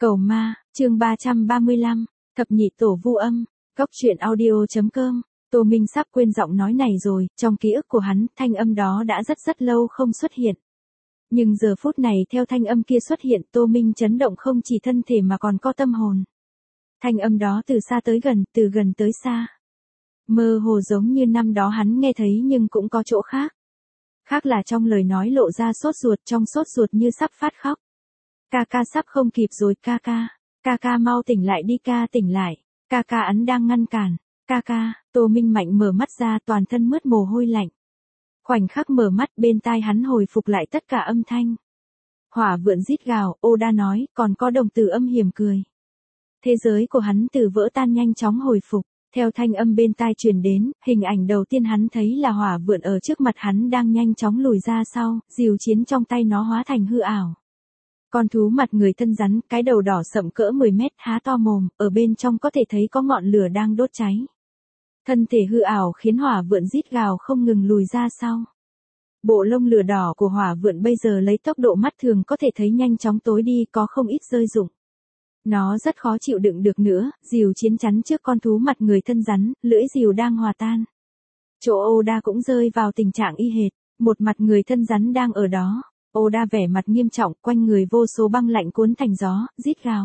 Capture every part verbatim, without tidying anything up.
Cầu ma, chương ba trăm ba mươi lăm, thập nhị tổ vu âm, góc truyện audio.com. Tô Minh sắp quên giọng nói này rồi, trong ký ức của hắn, thanh âm đó đã rất rất lâu không xuất hiện. Nhưng giờ phút này theo thanh âm kia xuất hiện, Tô Minh chấn động không chỉ thân thể mà còn có tâm hồn. Thanh âm đó từ xa tới gần, từ gần tới xa. Mơ hồ giống như năm đó hắn nghe thấy nhưng cũng có chỗ khác. Khác là trong lời nói lộ ra sốt ruột, trong sốt ruột như sắp phát khóc. Ca ca sắp không kịp rồi ca ca. Ca ca mau tỉnh lại đi ca tỉnh lại. Ca ca ấn đang ngăn cản. Ca ca, Tô Minh mạnh mở mắt ra toàn thân mướt mồ hôi lạnh. Khoảnh khắc mở mắt bên tai hắn hồi phục lại tất cả âm thanh. Hỏa vượn rít gào, Oda nói, còn có đồng tử âm hiểm cười. Thế giới của hắn từ vỡ tan nhanh chóng hồi phục. Theo thanh âm bên tai truyền đến, hình ảnh đầu tiên hắn thấy là hỏa vượn ở trước mặt hắn đang nhanh chóng lùi ra sau, diều chiến trong tay nó hóa thành hư ảo. Con thú mặt người thân rắn, cái đầu đỏ sậm cỡ mười mét há to mồm, ở bên trong có thể thấy có ngọn lửa đang đốt cháy. Thân thể hư ảo khiến hỏa vượn rít gào không ngừng lùi ra sau. Bộ lông lửa đỏ của hỏa vượn bây giờ lấy tốc độ mắt thường có thể thấy nhanh chóng tối đi, có không ít rơi rụng. Nó rất khó chịu đựng được nữa, diều chiến chắn trước con thú mặt người thân rắn, lưỡi diều đang hòa tan. Chỗ Oda cũng rơi vào tình trạng y hệt, một mặt người thân rắn đang ở đó. Oda vẻ mặt nghiêm trọng, quanh người vô số băng lạnh cuốn thành gió, rít gào.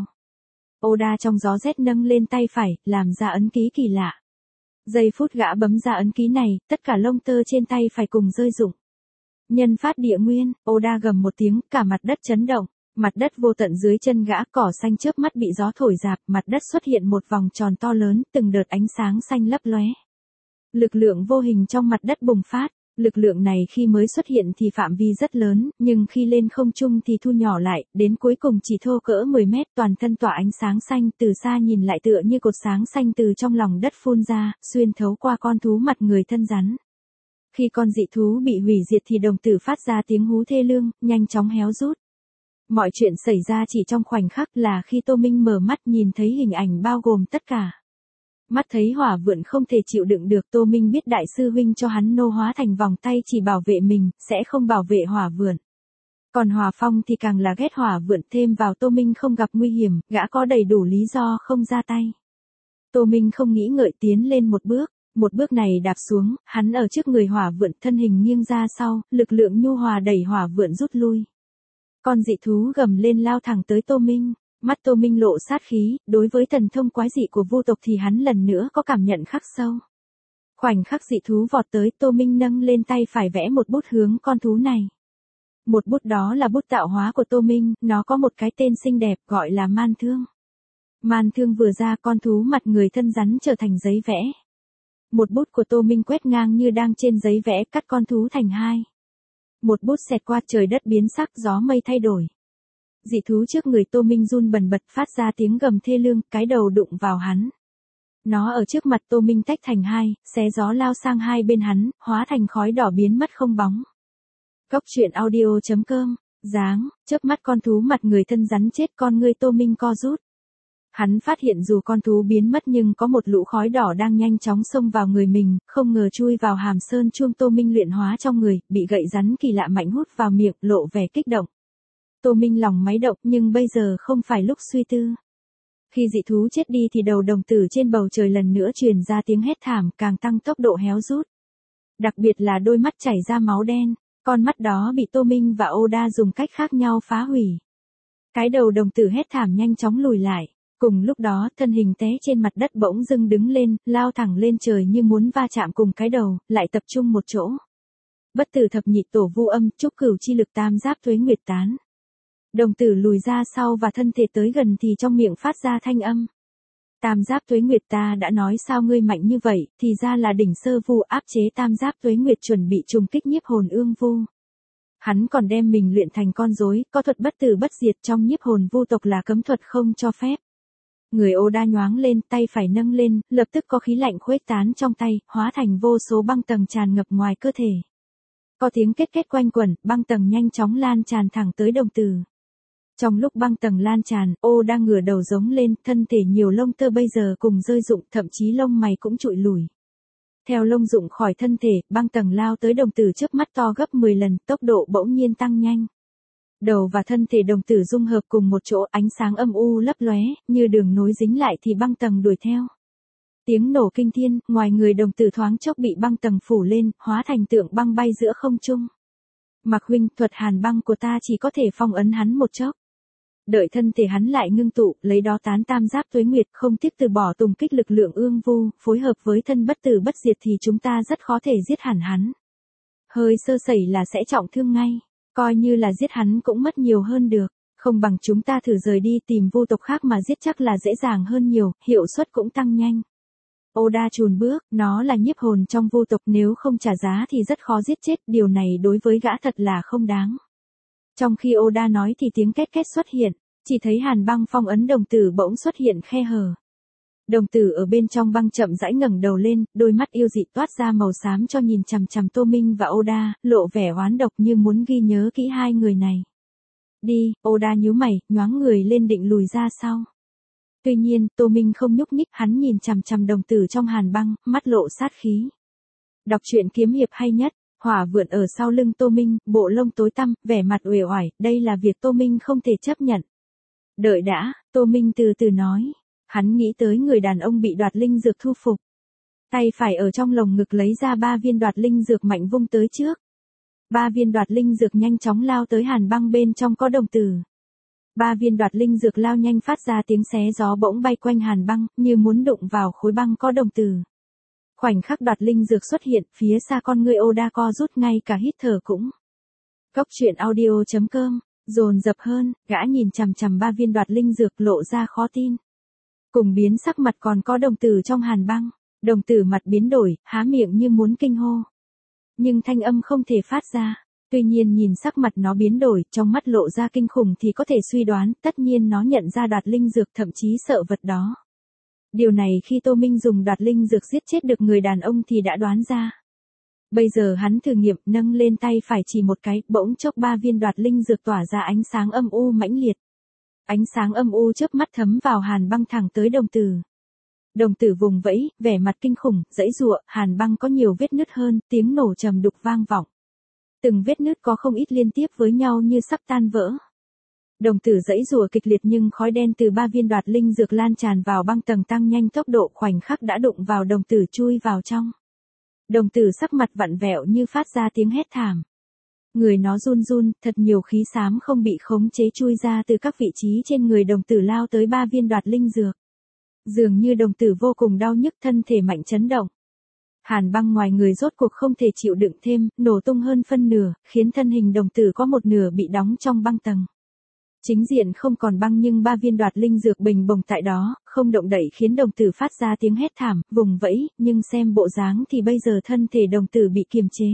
Oda trong gió rét nâng lên tay phải, làm ra ấn ký kỳ lạ. Giây phút gã bấm ra ấn ký này, tất cả lông tơ trên tay phải cùng rơi rụng. Nhân phát địa nguyên, Oda gầm một tiếng, cả mặt đất chấn động. Mặt đất vô tận dưới chân gã, cỏ xanh chớp mắt bị gió thổi rạp, mặt đất xuất hiện một vòng tròn to lớn, từng đợt ánh sáng xanh lấp lóe. Lực lượng vô hình trong mặt đất bùng phát, lực lượng này khi mới xuất hiện thì phạm vi rất lớn, nhưng khi lên không trung thì thu nhỏ lại, đến cuối cùng chỉ thô cỡ mười mét, toàn thân tỏa ánh sáng xanh, từ xa nhìn lại tựa như cột sáng xanh từ trong lòng đất phun ra, xuyên thấu qua con thú mặt người thân rắn. Khi con dị thú bị hủy diệt thì đồng tử phát ra tiếng hú thê lương, nhanh chóng héo rút. Mọi chuyện xảy ra chỉ trong khoảnh khắc là khi Tô Minh mở mắt nhìn thấy hình ảnh bao gồm tất cả. Mắt thấy hỏa vượn không thể chịu đựng được, Tô Minh biết đại sư huynh cho hắn nô hóa thành vòng tay chỉ bảo vệ mình, sẽ không bảo vệ hỏa vượn. Còn Hòa Phong thì càng là ghét hỏa vượn, thêm vào Tô Minh không gặp nguy hiểm, gã có đầy đủ lý do không ra tay. Tô Minh không nghĩ ngợi tiến lên một bước, một bước này đạp xuống, hắn ở trước người hỏa vượn, thân hình nghiêng ra sau, lực lượng nhu hòa đẩy hỏa vượn rút lui. Con dị thú gầm lên lao thẳng tới Tô Minh, mắt Tô Minh lộ sát khí, đối với thần thông quái dị của vu tộc thì hắn lần nữa có cảm nhận khắc sâu. Khoảnh khắc dị thú vọt tới, Tô Minh nâng lên tay phải vẽ một bút hướng con thú này. Một bút đó là bút tạo hóa của Tô Minh, nó có một cái tên xinh đẹp gọi là man thương. Man thương vừa ra, con thú mặt người thân rắn trở thành giấy vẽ. Một bút của Tô Minh quét ngang như đang trên giấy vẽ, cắt con thú thành hai. Một bút xẹt qua, trời đất biến sắc, gió mây thay đổi. Dị thú trước người Tô Minh run bần bật, phát ra tiếng gầm thê lương, cái đầu đụng vào hắn. Nó ở trước mặt Tô Minh tách thành hai, xé gió lao sang hai bên hắn, hóa thành khói đỏ biến mất không bóng. Góc truyện audio.com, dáng, chớp mắt con thú mặt người thân rắn chết, con ngươi Tô Minh co rút. Hắn phát hiện dù con thú biến mất nhưng có một lũ khói đỏ đang nhanh chóng xông vào người mình, không ngờ chui vào hàm sơn chuông Tô Minh luyện hóa trong người, bị gậy rắn kỳ lạ mạnh hút vào miệng, lộ vẻ kích động. Tô Minh lòng máy động, nhưng bây giờ không phải lúc suy tư. Khi dị thú chết đi thì đầu đồng tử trên bầu trời lần nữa truyền ra tiếng hét thảm, càng tăng tốc độ héo rút. Đặc biệt là đôi mắt chảy ra máu đen, con mắt đó bị Tô Minh và Oda dùng cách khác nhau phá hủy. Cái đầu đồng tử hét thảm nhanh chóng lùi lại. Cùng lúc đó, thân hình té trên mặt đất bỗng dưng đứng lên, lao thẳng lên trời như muốn va chạm cùng cái đầu, lại tập trung một chỗ. Bất tử thập nhị tổ vu âm, trúc cửu chi lực tam giáp tuế nguyệt tán. Đồng tử lùi ra sau và thân thể tới gần thì trong miệng phát ra thanh âm. Tam giáp tuế nguyệt, ta đã nói sao ngươi mạnh như vậy, thì ra là đỉnh sơ vu áp chế tam giáp tuế nguyệt, chuẩn bị trùng kích nhiếp hồn ương vu. Hắn còn đem mình luyện thành con rối, có thuật bất tử bất diệt trong nhiếp hồn vu tộc là cấm thuật không cho phép. Người Oda nhoáng lên, tay phải nâng lên, lập tức có khí lạnh khuếch tán trong tay, hóa thành vô số băng tầng tràn ngập ngoài cơ thể. Có tiếng két két quanh quẩn, băng tầng nhanh chóng lan tràn thẳng tới đồng tử. Trong lúc băng tầng lan tràn, Oda ngửa đầu giống lên, thân thể nhiều lông tơ bây giờ cùng rơi rụng, thậm chí lông mày cũng trụi lùi. Theo lông rụng khỏi thân thể, băng tầng lao tới đồng tử chớp mắt to gấp mười lần, tốc độ bỗng nhiên tăng nhanh. Đầu và thân thể đồng tử dung hợp cùng một chỗ, ánh sáng âm u lấp lóe, như đường nối dính lại thì băng tầng đuổi theo. Tiếng nổ kinh thiên, ngoài người đồng tử thoáng chốc bị băng tầng phủ lên, hóa thành tượng băng bay giữa không trung. Mạc huynh, thuật hàn băng của ta chỉ có thể phong ấn hắn một chốc. Đợi thân thể hắn lại ngưng tụ, lấy đó tán tam giáp tuế nguyệt, không tiếc từ bỏ tùng kích lực lượng ương vu, phối hợp với thân bất tử bất diệt thì chúng ta rất khó thể giết hẳn hắn. Hơi sơ sẩy là sẽ trọng thương ngay, coi như là giết hắn cũng mất nhiều hơn được, không bằng chúng ta thử rời đi tìm vu tộc khác mà giết chắc là dễ dàng hơn nhiều, hiệu suất cũng tăng nhanh. Oda chùn bước, nó là nhiếp hồn trong vu tộc, nếu không trả giá thì rất khó giết chết, điều này đối với gã thật là không đáng. Trong khi Oda nói thì tiếng két két xuất hiện, chỉ thấy hàn băng phong ấn đồng tử bỗng xuất hiện khe hở. Đồng tử ở bên trong băng chậm rãi ngẩng đầu lên, đôi mắt yêu dị toát ra màu xám cho nhìn chằm chằm Tô Minh và Oda, lộ vẻ oán độc như muốn ghi nhớ kỹ hai người này. Đi, Oda nhíu mày, nhoáng người lên định lùi ra sau. Tuy nhiên, Tô Minh không nhúc nhích, hắn nhìn chằm chằm đồng tử trong hàn băng, mắt lộ sát khí. Đọc truyện kiếm hiệp hay nhất, Hỏa Vượn ở sau lưng Tô Minh, bộ lông tối tăm, vẻ mặt uể oải, đây là việc Tô Minh không thể chấp nhận. Đợi đã, Tô Minh từ từ nói. Hắn nghĩ tới người đàn ông bị đoạt linh dược thu phục. Tay phải ở trong lồng ngực lấy ra ba viên đoạt linh dược mạnh vung tới trước. Ba viên đoạt linh dược nhanh chóng lao tới hàn băng bên trong có đồng tử. Ba viên đoạt linh dược lao nhanh phát ra tiếng xé gió bỗng bay quanh hàn băng, như muốn đụng vào khối băng có đồng tử. Khoảnh khắc đoạt linh dược xuất hiện, phía xa con người Oda co rút, ngay cả hít thở cũng. Cốc truyện audio chấm com, dồn dập hơn, gã nhìn chằm chằm ba viên đoạt linh dược lộ ra khó tin. Cùng biến sắc mặt còn có đồng tử trong hàn băng, đồng tử mặt biến đổi, há miệng như muốn kinh hô. Nhưng thanh âm không thể phát ra, tuy nhiên nhìn sắc mặt nó biến đổi, trong mắt lộ ra kinh khủng thì có thể suy đoán, tất nhiên nó nhận ra đoạt linh dược, thậm chí sợ vật đó. Điều này khi Tô Minh dùng đoạt linh dược giết chết được người đàn ông thì đã đoán ra. Bây giờ hắn thử nghiệm, nâng lên tay phải chỉ một cái, bỗng chốc ba viên đoạt linh dược tỏa ra ánh sáng âm u mãnh liệt. Ánh sáng âm u chớp mắt thấm vào hàn băng thẳng tới đồng tử. Đồng tử vùng vẫy, vẻ mặt kinh khủng, giãy giụa, hàn băng có nhiều vết nứt hơn, tiếng nổ trầm đục vang vọng. Từng vết nứt có không ít liên tiếp với nhau như sắp tan vỡ. Đồng tử giãy giụa kịch liệt nhưng khói đen từ ba viên đoạt linh dược lan tràn vào băng tầng tăng nhanh tốc độ, khoảnh khắc đã đụng vào đồng tử chui vào trong. Đồng tử sắc mặt vặn vẹo như phát ra tiếng hét thảm. Người nó run run, thật nhiều khí xám không bị khống chế chui ra từ các vị trí trên người đồng tử lao tới ba viên đoạt linh dược. Dường như đồng tử vô cùng đau nhức, thân thể mạnh chấn động. Hàn băng ngoài người rốt cuộc không thể chịu đựng thêm, nổ tung hơn phân nửa, khiến thân hình đồng tử có một nửa bị đóng trong băng tầng. Chính diện không còn băng nhưng ba viên đoạt linh dược bình bồng tại đó, không động đậy khiến đồng tử phát ra tiếng hét thảm, vùng vẫy, nhưng xem bộ dáng thì bây giờ thân thể đồng tử bị kiềm chế.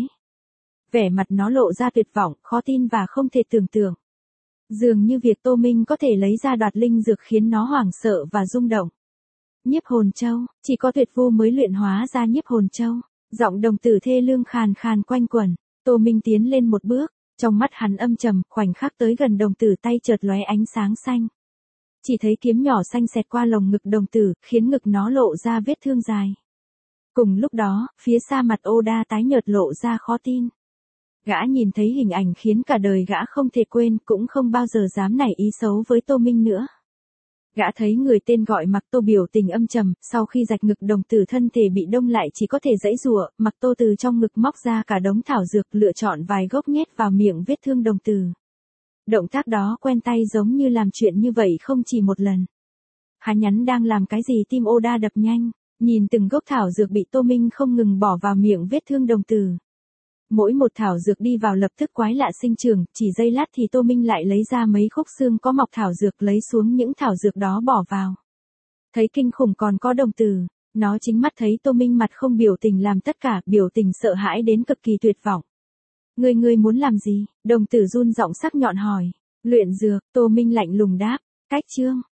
Vẻ mặt nó lộ ra tuyệt vọng, khó tin và không thể tưởng tượng. Dường như việc Tô Minh có thể lấy ra đoạt linh dược khiến nó hoảng sợ và rung động. Nhiếp hồn châu, chỉ có tuyệt vu mới luyện hóa ra nhiếp hồn châu. Giọng đồng tử thê lương khàn khàn quanh quẩn. Tô Minh tiến lên một bước, trong mắt hắn âm trầm, khoảnh khắc tới gần đồng tử tay chợt lóe ánh sáng xanh. Chỉ thấy kiếm nhỏ xanh xẹt qua lồng ngực đồng tử, khiến ngực nó lộ ra vết thương dài. Cùng lúc đó, phía xa mặt Oda tái nhợt lộ ra khó tin. Gã nhìn thấy hình ảnh khiến cả đời gã không thể quên, cũng không bao giờ dám nảy ý xấu với Tô Minh nữa. Gã thấy người tên gọi Mặc Tô biểu tình âm trầm, sau khi rạch ngực đồng tử thân thể bị đông lại chỉ có thể giãy giụa, Mặc Tô từ trong ngực móc ra cả đống thảo dược, lựa chọn vài gốc nhét vào miệng vết thương đồng tử. Động tác đó quen tay giống như làm chuyện như vậy không chỉ một lần. Hắn nhắn đang làm cái gì, tim Oda đập nhanh, nhìn từng gốc thảo dược bị Tô Minh không ngừng bỏ vào miệng vết thương đồng tử. Mỗi một thảo dược đi vào lập tức quái lạ sinh trưởng, chỉ giây lát thì Tô Minh lại lấy ra mấy khúc xương có mọc thảo dược, lấy xuống những thảo dược đó bỏ vào. Thấy kinh khủng còn có đồng tử, nó chính mắt thấy Tô Minh mặt không biểu tình làm tất cả, biểu tình sợ hãi đến cực kỳ tuyệt vọng. Ngươi ngươi muốn làm gì? Đồng tử run giọng sắc nhọn hỏi. Luyện dược, Tô Minh lạnh lùng đáp. Cách chương,